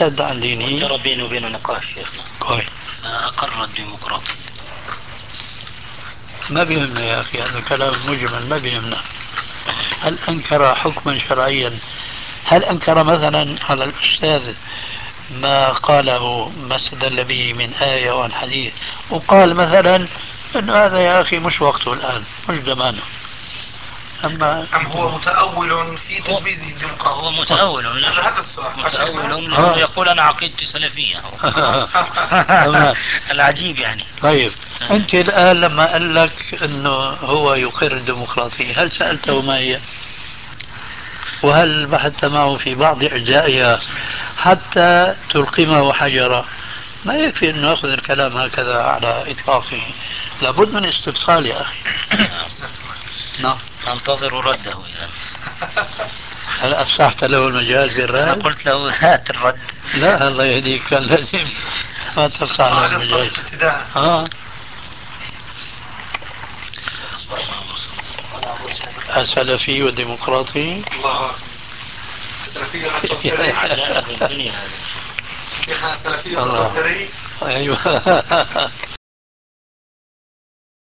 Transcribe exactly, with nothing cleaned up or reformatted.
ارتد عن دينه. ترى بينه وبينه نقاش شيخنا. كويس. فأقر الديمقراطية. ما بيهمنا يا أخي، هذا كلام مجمل ما بيهمنا. هل أنكر حكما شرعيا؟ هل أنكر مثلا على الأستاذ ما قاله ما استدل به من آية وعن حديث، وقال مثلا أنه هذا يا أخي مش وقته الآن، مش زمانه؟ أما أم هو متأول في تجويزه الديمقراطية؟ هو متأول. هذا السؤال. متأول آه. يقول أنا عقيدتي سلفية. العجيب يعني. طيب أنت الآن لما قال لك أنه هو يقر الديمقراطية، هل سألته ما هي؟ وهل بحثت معه في بعض أجزائها حتى تلقمه حجرا؟ ما يكفي أن نأخذ الكلام هكذا على إطلاقه، لابد من استفصال يا أخي. نعم. ننتظر رده إذا. هل أفسحت له المجال في الرد؟ أنا قلت له هات الرد. لا الله يهديك، كان لازم ما تفسح له المجال. آه. السلفي والديمقراطي. الله. السلفي الله. أيوه.